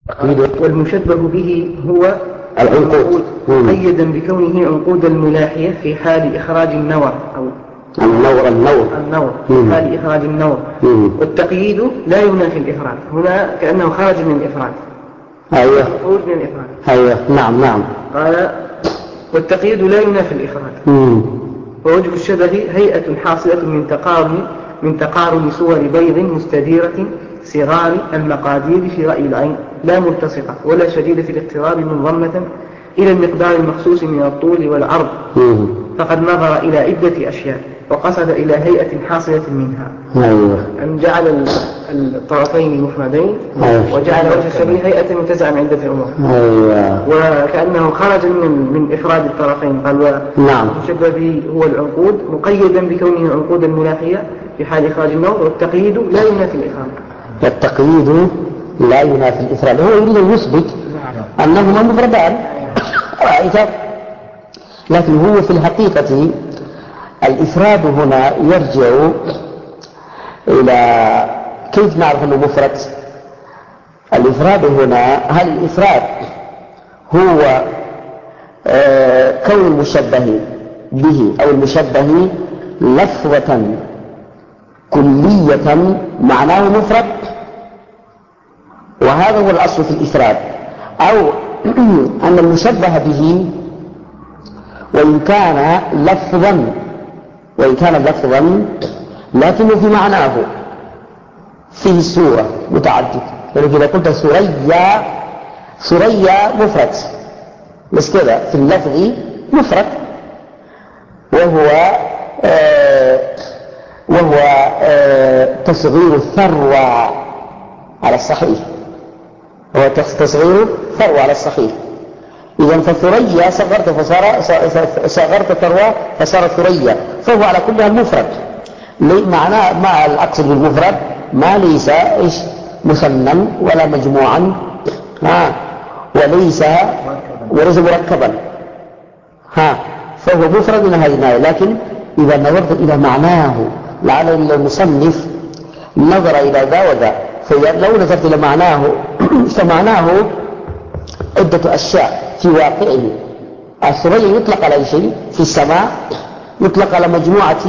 والمشبه به هو العنقود مقيدا بكونه عنقود الملاحية في حال إخراج النور أو النور في حال إخراج النور. والتقييد لا ينافي الإفراد، هنا كأنه خرج من الإفراد. أيوة. خروج من الإفراد. أيوة. نعم. قال والتقييد لا ينافي الإفراد. ووجه الشبه هيئة حاصلة من تقارن صور بيض مستديرة صغار المقادير في رأي العين، لا ملتصقة ولا شديدة الاقتراب منضمة إلى المقدار المخصوص من الطول والعرض. فقد نظر إلى عدة أشياء وقصد إلى هيئة حاصلة منها. أن جعل الطرفين مفردين وجعل وجه الشبه هيئة منتزعة من عدة أمور. وكأنه خرج من إفراد الطرفين. قال والمشبه به هو العنقود مقيدا بكونه عنقود الملاحية في حال إخراج النور. والتقييد لا ينافي الإفراد. التقييد لا ينافي الإفراد، هو يريد أن يثبت أنهما مفردان لكن هو في الحقيقة الإفراد هنا يرجع إلى كيف نعرف أنه مفرد. الإفراد هنا، هل الإفراد هو كون المشبه به أو المشبه لفظة كلية معناه مفرد، وهذا هو الأصل في الإفراد، أو أن المشبه به وإن كان لفظا لكنه في معناه فيه الصورة متعدد. يعني إذا قلت ثريا مفرد بس كذا في اللفظ مفرد، وهو تصغير الثروة على الصحيح، إذن فالثريا صغرت ثروة فصار ثريا، فهو على كلها المفرد. معناه ما الأقصد بالمفرد ما ليس مثنى ولا مجموعا وليس مركبا فهو مفرد من هذه الناحية. لكن إذا نظرت إلى معناه لعل المصنف نظر إلى ذا وذا، فلو نظرت إلى معناه فمعناه عدة أشياء في واقعه. الثريا يطلق على شيء في السماء، يطلق على مجموعة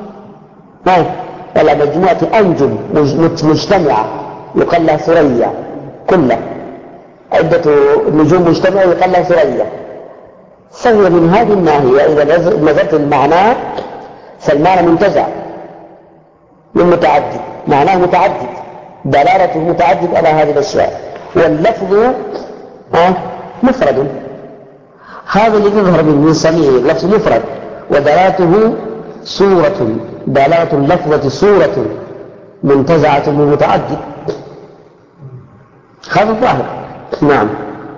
أنجم مجتمعة يقال لها ثريا، كلها عدة نجوم مجتمعة يقال لها ثريا. فهو من هذه الناحية إذا نظرت المعنى فالمعنى منتزع من متعدد، معناه متعدد، دلالته متعدد على هذه الأشياء، واللفظ مفرد. هذا الذي يظهر من صنيعه اللفظ مفرد ودلالته صورة، دلالة اللفظة صورة منتزعة من متعدد. هذا الظاهر. نعم.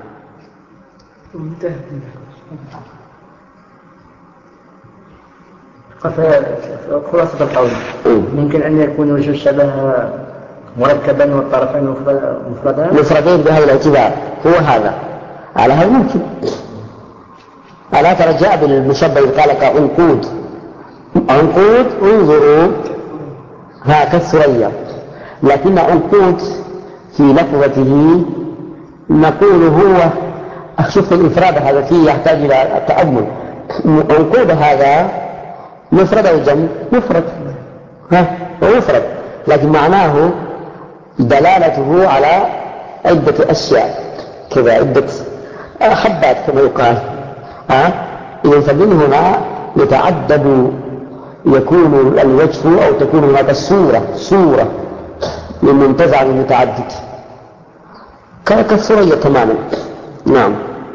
خلاصة القول ممكن أن يكون وجه الشبه مركبا والطرفين مفردين بهذا الاعتبار. هو هذا على هذا ممكن. ألا ترى جاء بالمشبه قال كعنقود، انظروا كالثريا، لكن عنقود في لفظته نقول هو شوف الإفراد هذا فيه يحتاج إلى التأمل. عنقود هذا مفرد أو جمع؟ مفرد، مفرد، لكن معناه دلالته على عدة أشياء كذا، عدة حبات كما يقال. إذن فمن هنا يتعدد، يكون الوجه أو تكون هناك صورة من منتزع من متعدد كالثريا تماما. نعم.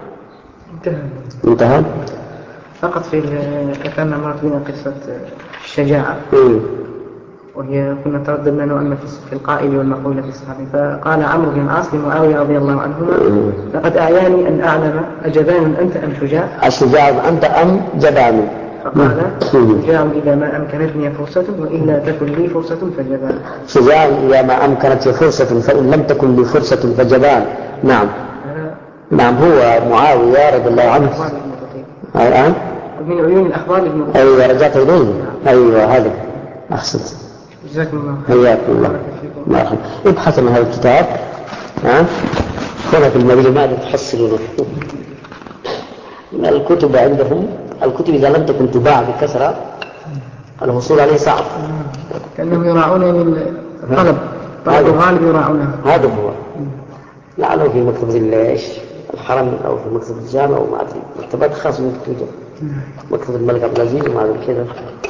انتهى. فقط في ذكرنا مرت بنا قصة الشجاعة وهي كنا ترددنا نوعا في القائل والمقول في الصحابي. فقال عمرو بن العاص لمعاوية رضي الله عنهما لقد أعياني أن أعلم أجبان أنت أم شجاع؟ الشجاع أنت أم جبان؟ فقال شجاع إذا ما أمكنتني فرصة وإلا تكن لي فرصة فجبان. شجاع إذا ما أمكنتني فرصة فإن لم تكن لي فرصة فجبان. نعم هو معاوية رضي الله عنه الآن من عيون الأخبار ابن بطيء. أيوة رجعت إليه. أيوة هذا أحسنت. جزاكم الله. حياكم الله. ابحث عن هذا الكتاب. أخذها في المدينة ماذا تحصلون؟ الكتب عندهم، الكتب إذا لم تكن تباع بكثرة الحصول عليه صعب. كأنهم يراعون الطلب الغالب يراعونها. هذا هو. لعله في مكتبة الحرم أو في مكتبة الجامع أو ما أدري، مكتبات خاصة بالكتب، مكتبة الملك عبد العزيز وما أدري كذا.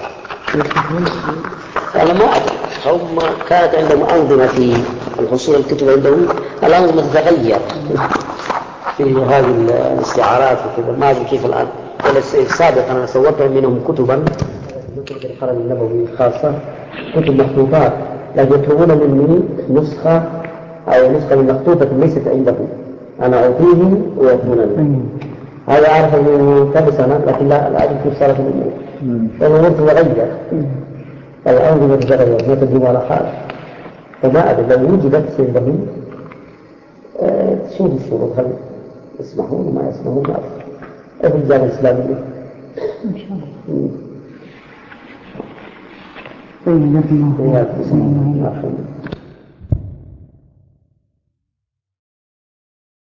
أنا ما أدري، هم كانت عندهم أنظمة في الحصول الكتب عندهم، الأنظمة تتغير في هذه الاستعارات وكذا، ما أدري كيف الآن. سابقا أنا صورت منهم كتبا في مكتبة الحرم النبوي خاصة، كتب مخطوطات، لكن يطلبون مني نسخة أو نسخة من مخطوطة ليست عندهم، أنا أعطيهم ويأخذون مني. هذا أعرف من كم سنة، لكن لا أدري كيف صارت الأمور. الأمور تتغير، الأنظمة تتغير، ما تدوم على حال. فما أدري لو وجدت عندهم شوف الشروط، هل يسمحون وما يسمحون، ما أدري. في الجامعة الإسلامية إن شاء الله. طيب،